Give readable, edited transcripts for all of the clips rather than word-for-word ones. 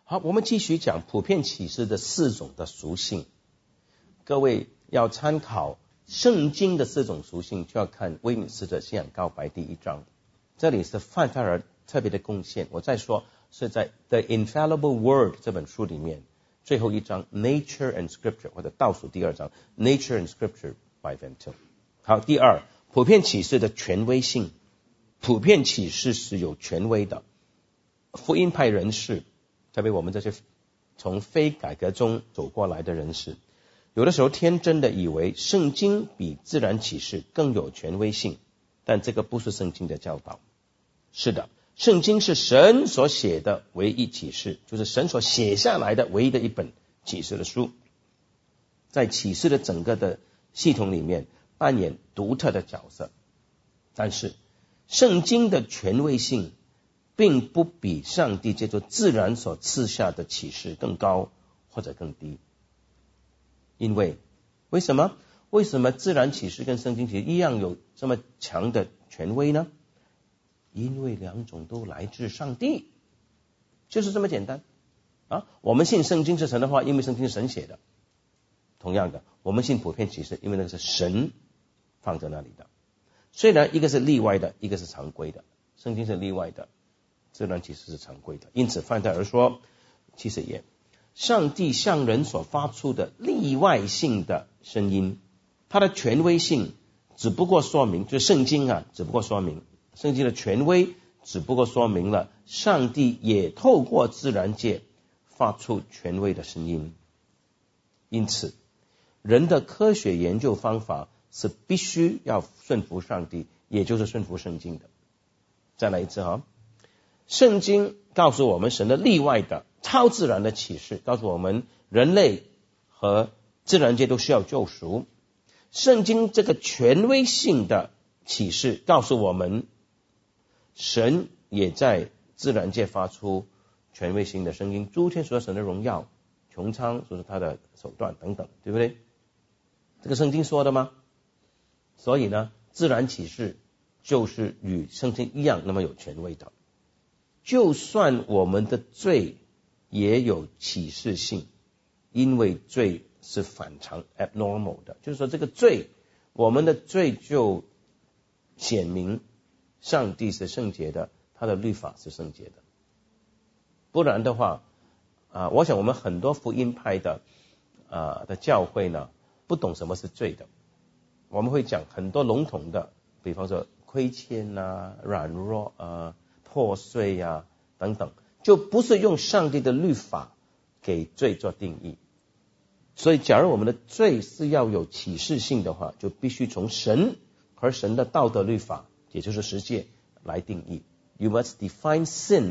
好，我们继续讲普遍启示的4种的属性。各位要参考圣经的4种属性，就要看威敏斯的信仰告白第1章。这里是范特尔特别的贡献，我再说是在 The Infallible Word 这本书里面最后一章 Nature and Scripture， 或者倒数第2章 Nature and Scripture by Van Til。 好，第2，普遍启示的权威性。普遍启示是有权威的。福音派人士，特别我们这些从非改革中走过来的人士，有的时候天真的以为圣经比自然启示更有权威性，但这个不是圣经的教导。是的，圣经是神所写的唯一启示，就是神所写下来的唯一的一本启示的书，在启示的整个的系统里面扮演独特的角色。但是圣经的权威性并不比上帝借助自然所赐下的启示更高或者更低。因为为什么自然启示跟圣经启示一样有这么强的权威呢？因为2种都来自上帝，就是这么简单啊！我们信圣经是神的话，因为圣经是神写的。同样的，我们信普遍启示，因为那个是神放在那里的。虽然一个是例外的，一个是常规的，圣经是例外的，自然启示是常规的。因此范特尔说70页，上帝向人所发出的例外性的声音，它的权威性只不过说明，就是圣经只不过说明，圣经的权威只不过说明了上帝也透过自然界发出权威的声音。因此人的科学研究方法是必须要顺服上帝，也就是顺服圣经的。再来一次圣经告诉我们神的例外的超自然的启示，告诉我们人类和自然界都需要救赎。圣经这个权威性的启示告诉我们神也在自然界发出权威性的声音，诸天所有神的荣耀，穹苍说是他的手段等等，对不对？这个圣经说的吗？所以呢，自然启示就是与圣经一样那么有权威的。就算我们的罪也有启示性，因为罪是反常 abnormal 的，就是说这个罪，我们的罪就显明上帝是圣洁的，他的律法是圣洁的。不然的话我想我们很多福音派的教会呢，不懂什么是罪的。我们会讲很多笼统的，比方说亏欠软弱破碎等等，就不是用上帝的律法给罪做定义。所以假如我们的罪是要有启示性的话，就必须从神和神的道德律法，也就是十诫来定义。 You must define sin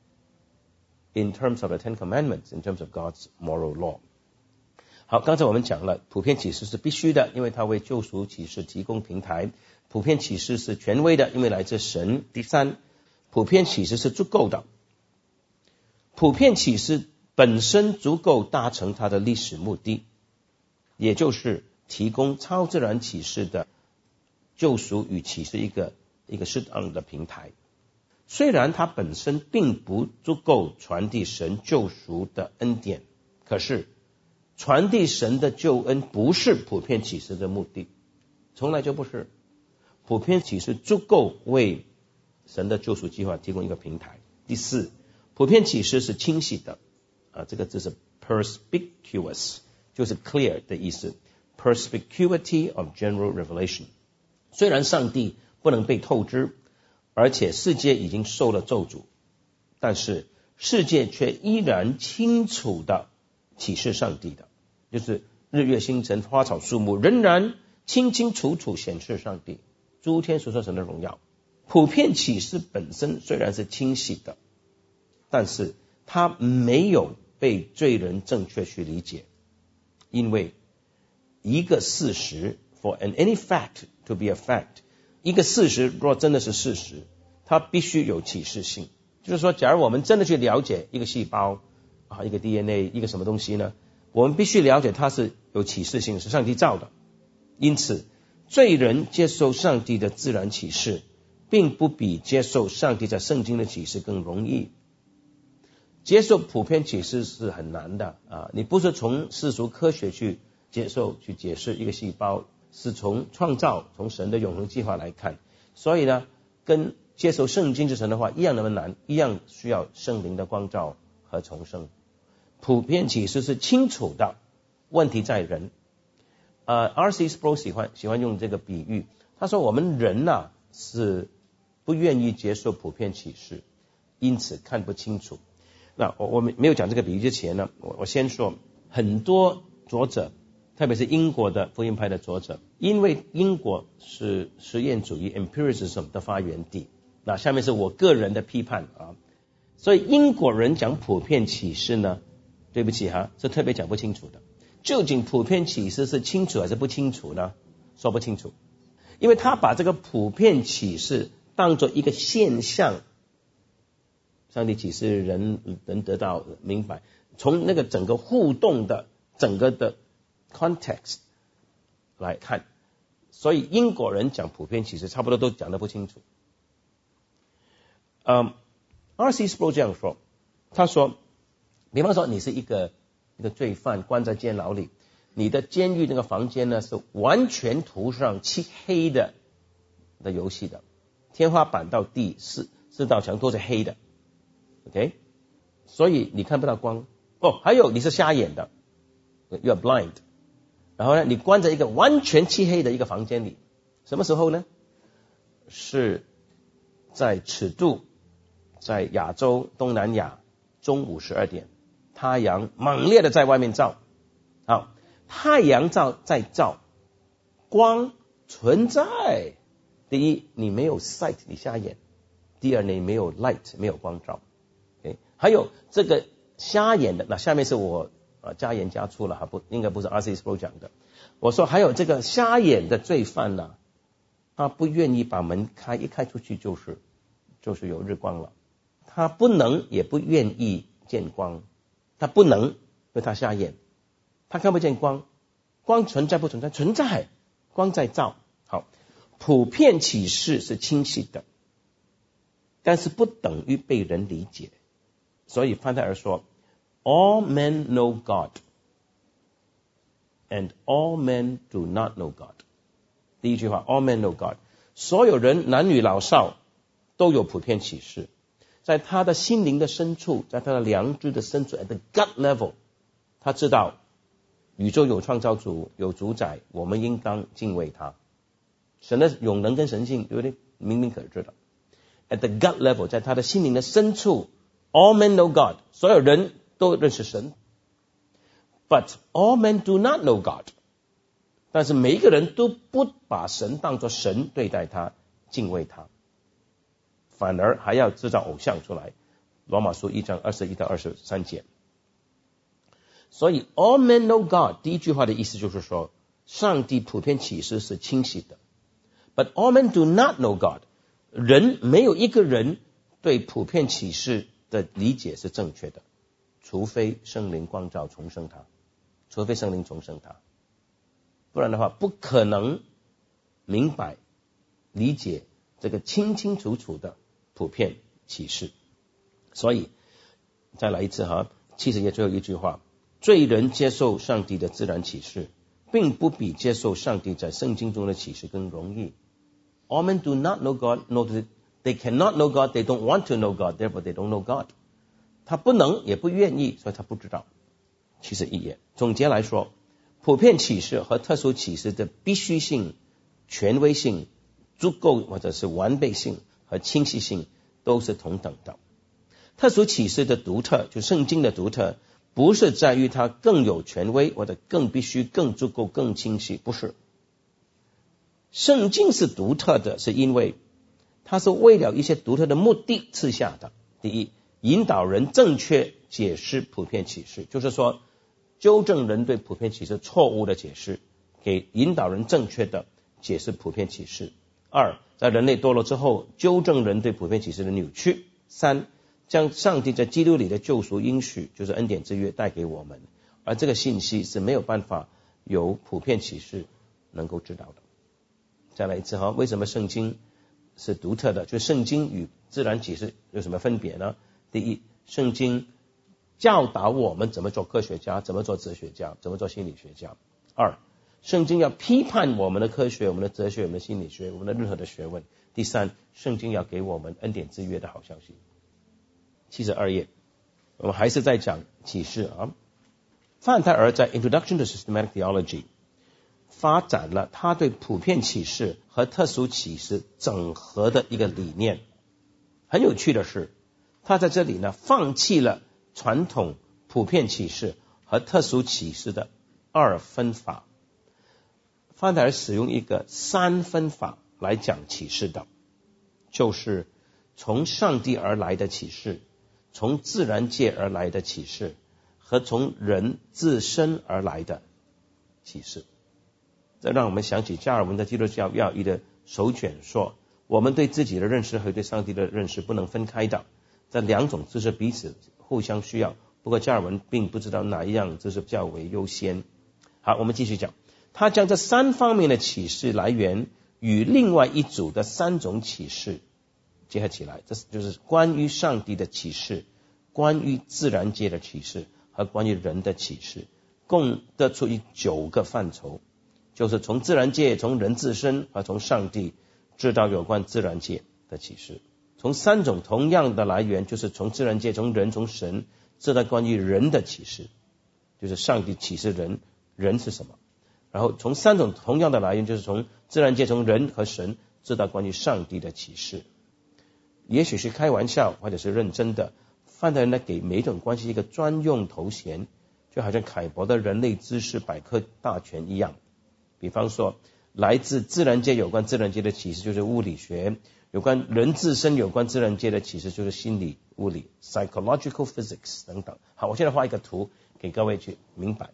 in terms of the Ten Commandments, in terms of God's moral law。 好，刚才我们讲了普遍启示是必须的，因为它为救赎启示提供平台。普遍启示是权威的，因为来自神。第3，普遍启示是足够的。普遍启示本身足够达成它的历史目的，也就是提供超自然启示的救赎与启示一个适当的平台。虽然它本身并不足够传递神救赎的恩典，可是传递神的救恩不是普遍启示的目的，从来就不是。普遍启示足够为神的救赎计划提供一个平台。第4，普遍启示是清晰的这个字是 perspicuous， 就是 clear 的意思， perspicuity of general revelation。 虽然上帝不能被透支，而且世界已经受了咒诅，但是世界却依然清楚的启示上帝的，就是日月星辰花草树木仍然清清楚楚显示上帝，诸天所说神的荣耀。普遍启示本身虽然是清晰的，但是它没有被罪人正确去理解。因为一个事实 for any fact to be a fact， 一个事实若真的是事实，它必须有启示性。就是说假如我们真的去了解一个细胞一个 DNA 一个什么东西呢，我们必须了解它是有启示性，是上帝造的。因此罪人接受上帝的自然启示并不比接受上帝在圣经的启示更容易。 接受普遍启示是很难的啊！你不是从世俗科学去接受去解释一个细胞，是从创造从神的永恒计划来看，所以呢跟接受圣经之神的话一样那么难，一样需要圣灵的光照和重生。普遍启示是清楚的，问题在人。R.C. Sproul 喜欢用这个比喻，他说我们人是不愿意接受普遍启示，因此看不清楚。那我没有讲这个比喻之前呢，我先说很多作者，特别是英国的福音派的作者，因为英国是实验主义 empiricism 的发源地，那下面是我个人的批判啊，所以英国人讲普遍启示呢，对不起是特别讲不清楚的。究竟普遍启示是清楚还是不清楚呢？说不清楚，因为他把这个普遍启示当作一个现象，上帝启示人能得到明白，从那个整个互动的整个的 context 来看，所以英国人讲普遍启示差不多都讲得不清楚。R.C. Sproul 这样说，他说比方说你是一个罪犯关在监牢里，你的监狱那个房间呢是完全涂上漆黑的游戏的，天花板到地四道墙都是黑的 OK， 所以你看不到光。还有你是瞎眼的 You are blind， 然后呢你关在一个完全漆黑的一个房间里，什么时候呢？是在尺度，在亚洲东南亚中午12点，太阳猛烈的在外面照。好，太阳在照，光存在。第一，你没有 sight， 你瞎眼；第二，你没有 light， 没有光照。Okay？ 还有这个瞎眼的，那下面是我加盐加醋了，应该不是 R.C. Sproul 讲的。我说还有这个瞎眼的罪犯呢，他不愿意把门开，一开出去就是有日光了，他不能也不愿意见光，他不能，因为他瞎眼，他看不见光。光存在不存在？存在，光在照。好，普遍启示是清晰的，但是不等于被人理解。所以范泰尔说 All men know God and all men do not know God。 第一句话 All men know God， 所有人男女老少都有普遍启示，在他的心灵的深处，在他的良知的深处 at the gut level， 他知道宇宙有创造主，有主宰，我们应当敬畏他。神的永能跟神性有点明明可知的。At the gut level， 在他的心灵的深处 All men know God， 所有人都认识神。But all men do not know God， 但是每一个人都不把神当作神对待他，敬畏他，反而还要制造偶像出来。罗马书1章21到23节。所以 all men know God 第一句话的意思就是说，上帝普遍启示是清晰的。But all men do not know God， 人没有一个人对普遍启示的理解是正确的，除非圣灵光照重生他，除非圣灵重生他，不然的话不可能明白理解这个清清楚楚的普遍启示。所以再来一次70页最后一句话，罪人接受上帝的自然启示，并不比接受上帝在圣经中的启示更容易。All men do not know God, they cannot know God, they don't want to know God, therefore they don't know God。 他不能也不愿意，所以他不知道。71页总结来说，普遍启示和特殊启示的必须性、权威性、足够或者是完备性和清晰性都是同等的。特殊启示的独特，就圣经的独特，不是在于它更有权威或者更必须更足够更清晰，不是。圣经是独特的，是因为它是为了一些独特的目的赐下的。第一，引导人正确解释普遍启示，就是说纠正人对普遍启示错误的解释，给引导人正确的解释普遍启示。二，在人类堕落之后，纠正人对普遍启示的扭曲。三，将上帝在基督里的救赎应许，就是恩典之约带给我们，而这个信息是没有办法由普遍启示能够知道的。再来一次为什么圣经是独特的？就圣经与自然启示有什么分别呢？第一，圣经教导我们怎么做科学家，怎么做哲学家，怎么做心理学家。二，圣经要批判我们的科学，我们的哲学，我们的心理学，我们的任何的学问。第三，圣经要给我们恩典之约的好消息。72页，我们还是在讲启示啊。范泰尔在 Introduction to Systematic Theology 发展了他对普遍启示和特殊启示整合的一个理念。很有趣的是，他在这里呢放弃了传统普遍启示和特殊启示的二分法，范泰尔使用一个三分法来讲启示的，就是从上帝而来的启示，从自然界而来的启示，和从人自身而来的启示。这让我们想起加尔文的基督教要义的首卷说，我们对自己的认识和对上帝的认识不能分开的，这两种知识彼此互相需要，不过加尔文并不知道哪一样知识较为优先。好，我们继续讲，他将这三方面的启示来源与另外一组的三种启示结合起来，这就是关于上帝的启示，关于自然界的启示和关于人的启示，共得出9个范畴，就是从自然界，从人自身和从上帝知道有关自然界的启示。从三种同样的来源，就是从自然界，从人，从神知道关于人的启示，就是上帝启示人，人是什么。然后从三种同样的来源，就是从自然界，从人和神知道关于上帝的启示。也许是开玩笑或者是认真的，范泰尔呢给每种关系一个专用头衔，就好像凯博的人类知识百科大全一样。比方说，来自自然界有关自然界的启示就是物理学，有关人自身有关自然界的启示就是心理物理 psychological physics 等等。好，我现在画一个图给各位去明白。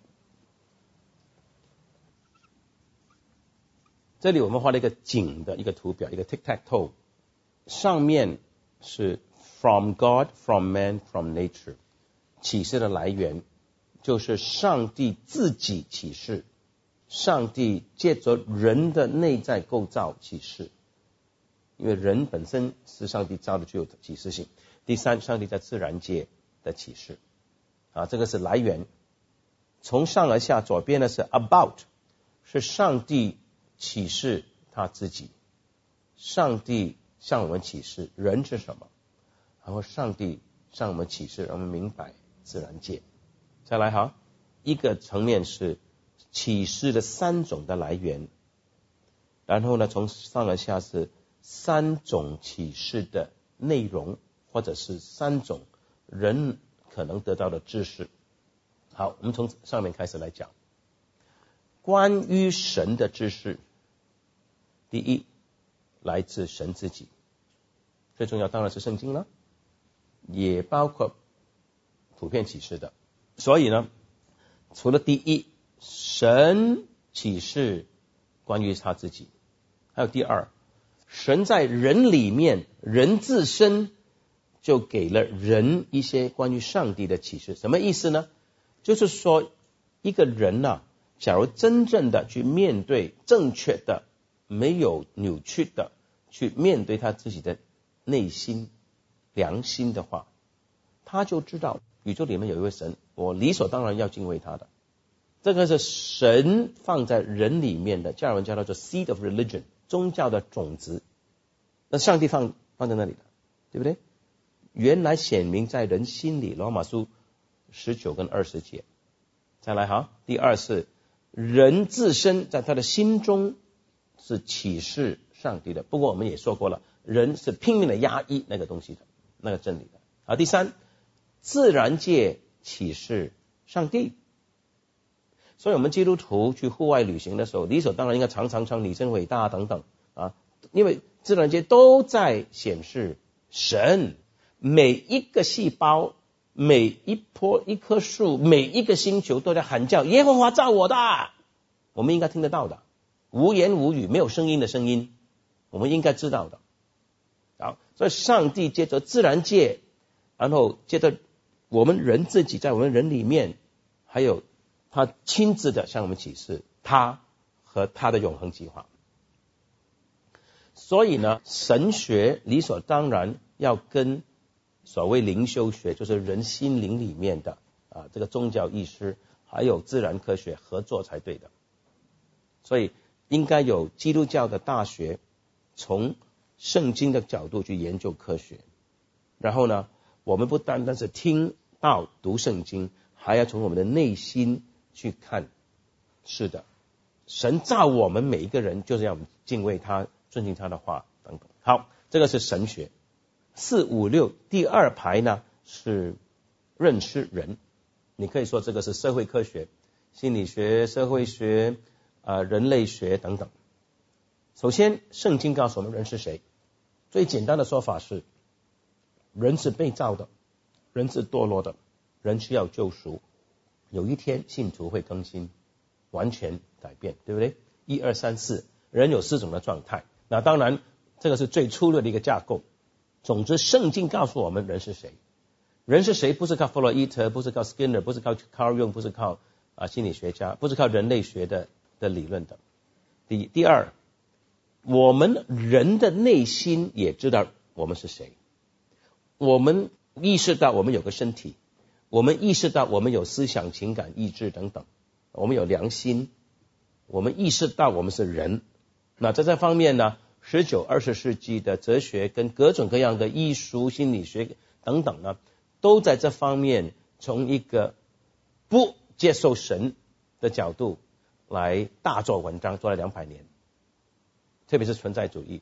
这里我们画了一个井的一个图表，一个 tic-tac-toe， 上面是 from God, from man, from nature， 启示的来源就是上帝自己启示，上帝借着人的内在构造启示，因为人本身是上帝造的，具有启示性。第三，上帝在自然界的启示啊，这个是来源。从上而下，左边呢是 about， 是上帝启示他自己，上帝向我们启示人是什么，然后上帝向我们启示让我们明白自然界。再来哈，一个层面是启示的三种的来源，然后呢从上而下是三种启示的内容，或者是三种人可能得到的知识。好，我们从上面开始来讲关于神的知识。第一，来自神自己，最重要当然是圣经了，也包括普遍启示的。所以呢，除了第一，神启示关于他自己，还有第二，神在人里面，人自身就给了人一些关于上帝的启示。什么意思呢？就是说一个人啊，假如真正的去面对正确的，没有扭曲的去面对他自己的内心良心的话，他就知道宇宙里面有一位神，我理所当然要敬畏他的。这个是神放在人里面的，加尔文叫它做 seed of religion， 宗教的种子。那上帝放在那里的，对不对？原来显明在人心里，罗马书19跟20节。再来哈，第二是人自身在他的心中是启示上帝的，不过我们也说过了，人是拼命的压抑那个东西的，那个真理的。好，第三，自然界启示上帝。所以我们基督徒去户外旅行的时候，理所当然应该常常你真伟大等等啊，因为自然界都在显示神，每一个细胞，每一棵树，每一个星球都在喊叫耶和华造我的，我们应该听得到的，无言无语，没有声音的声音，我们应该知道的。好，所以上帝借着自然界，然后借着我们人自己，在我们人里面，还有他亲自的向我们启示他和他的永恒计划。所以呢，神学理所当然要跟所谓灵修学，就是人心灵里面的这个宗教意识，还有自然科学合作才对的。所以应该有基督教的大学从圣经的角度去研究科学。然后呢，我们不单单是听到读圣经，还要从我们的内心去看。是的，神造我们每一个人就是要我们敬畏他，尊敬他的话等等。好，这个是神学。4、5、6第二排呢是认识人，你可以说这个是社会科学、心理学、社会学、人类学等等。首先圣经告诉我们人是谁，最简单的说法是人是被造的，人是堕落的，人需要救赎，有一天信徒会更新，完全改变，对不对？1、2、3、4，人有4种的状态。那当然这个是最粗略的一个架构。总之圣经告诉我们人是谁，人是谁不是靠弗洛伊德，不是靠 Skinner， 不是靠 Carl Jung， 不是靠心理学家，不是靠人类学的理论的。第二，我们人的内心也知道我们是谁，我们意识到我们有个身体，我们意识到我们有思想、情感、意志等等，我们有良心，我们意识到我们是人。那在这方面呢，19、20世纪的哲学跟各种各样的艺术、心理学等等呢，都在这方面从一个不接受神的角度来大做文章，做了200年。特别是存在主义，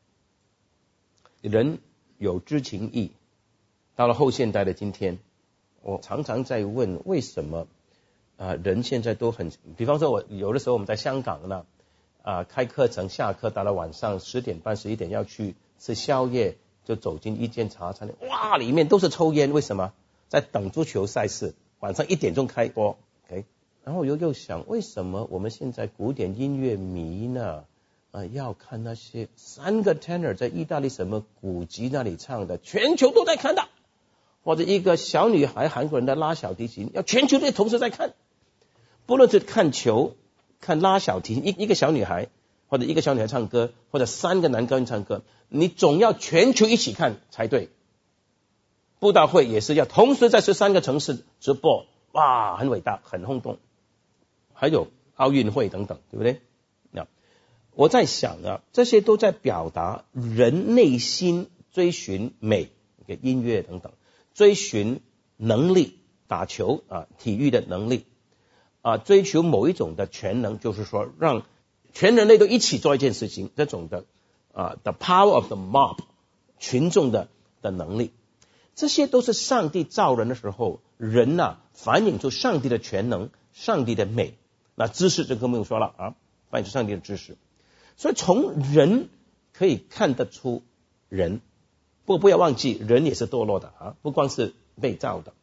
人有知情意。到了后现代的今天，我常常在问为什么人现在都很，比方说有的时候我们在香港呢开课程，下课到了晚上10点半11点要去吃宵夜，就走进一间茶餐厅，哇，里面都是抽烟，为什么？在等足球赛事，晚上1点钟开播 ，OK。然后又想，为什么我们现在古典音乐迷呢要看那些3个 tenor 在意大利什么古籍那里唱的，全球都在看的，或者一个小女孩韩国人的拉小提琴，要全球都同时在看，不论是看球、看拉小提琴，一个小女孩或者一个小女孩唱歌，或者3个男高音唱歌，你总要全球一起看才对。布道会也是要同时在13个城市直播，哇，很伟大，很轰动。还有奥运会等等，对不对？我在想这些都在表达人内心追寻美，音乐等等，追寻能力，打球体育的能力追求某一种的全能，就是说让全人类都一起做一件事情，这种的the power of the mob， 群众的能力。这些都是上帝造人的时候，人反映出上帝的全能，上帝的美。那知识就更不用说了反映出上帝的知识。所以从人可以看得出人，不要忘记人也是堕落的不光是被造的。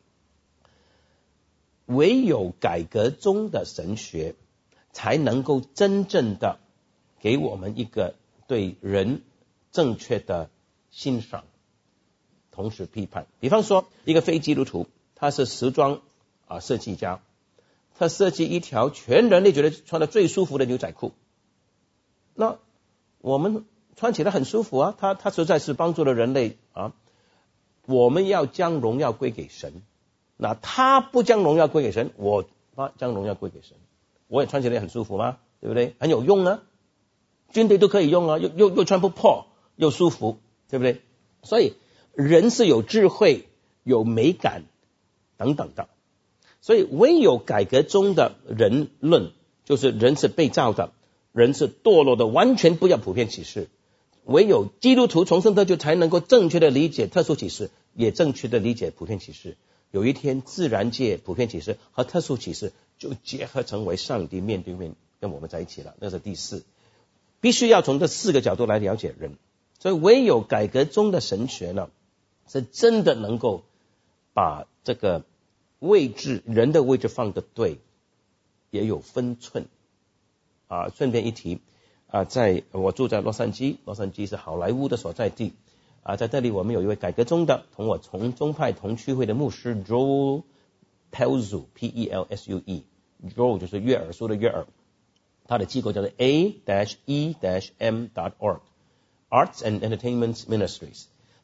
唯有改革中的神学才能够真正的给我们一个对人正确的欣赏，同时批判。比方说一个非基督徒，他是时装设计家，他设计一条全人类觉得穿得最舒服的牛仔裤，那我们穿起来很舒服他实在是帮助了人类我们要将荣耀归给神。那他不将荣耀归给神，我将荣耀归给神，我也穿起来很舒服吗？对不对？很有用军队都可以用又穿不破，又舒服，对不对？所以人是有智慧、有美感等等的。所以唯有改革中的人论，就是人是被造的，人是堕落的，完全不要普遍启示。唯有基督徒重生得救才能够正确的理解特殊启示，也正确的理解普遍启示。有一天自然界普遍启示和特殊启示就结合成为上帝面对面跟我们在一起了。那是第4，必须要从这4个角度来了解人。所以唯有改革中的神学呢，是真的能够把这个位置，人的位置放得对，也有分寸顺便一提我住在洛杉矶，洛杉矶是好莱坞的所在地在这里我们有一位改革中的同我从宗派同区会的牧师 Joel Pelsu P-E-L-S-U-E， Joel 就是悦耳书的悦耳，他的机构叫做 A-E-M.org Arts and Entertainment Ministries。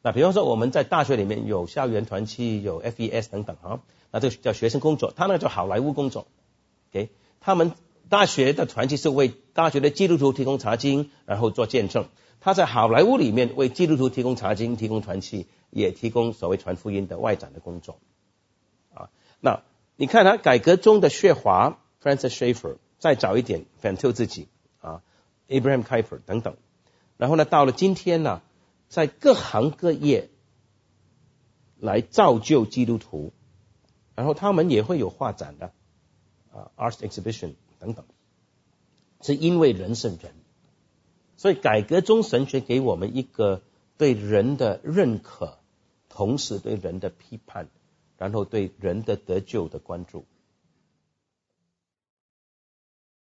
那比方说我们在大学里面有校园团契，有 FES 等等啊，那这个叫学生工作，他那个叫好莱坞工作。OK， 他们大学的团契是为大学的基督徒提供查经，然后做见证。他在好莱坞里面为基督徒提供查经，提供团契，也提供所谓传福音的外展的工作。那你看他改革中的薛华 Francis Schaeffer， 再早一点 Van 自己Abraham Kuyper 等等。然后呢，到了今天呢，在各行各业来造就基督徒，然后他们也会有画展的Art Exhibition 等等，是因为人是人。所以改革中神学给我们一个对人的认可，同时对人的批判，然后对人的得救的关注。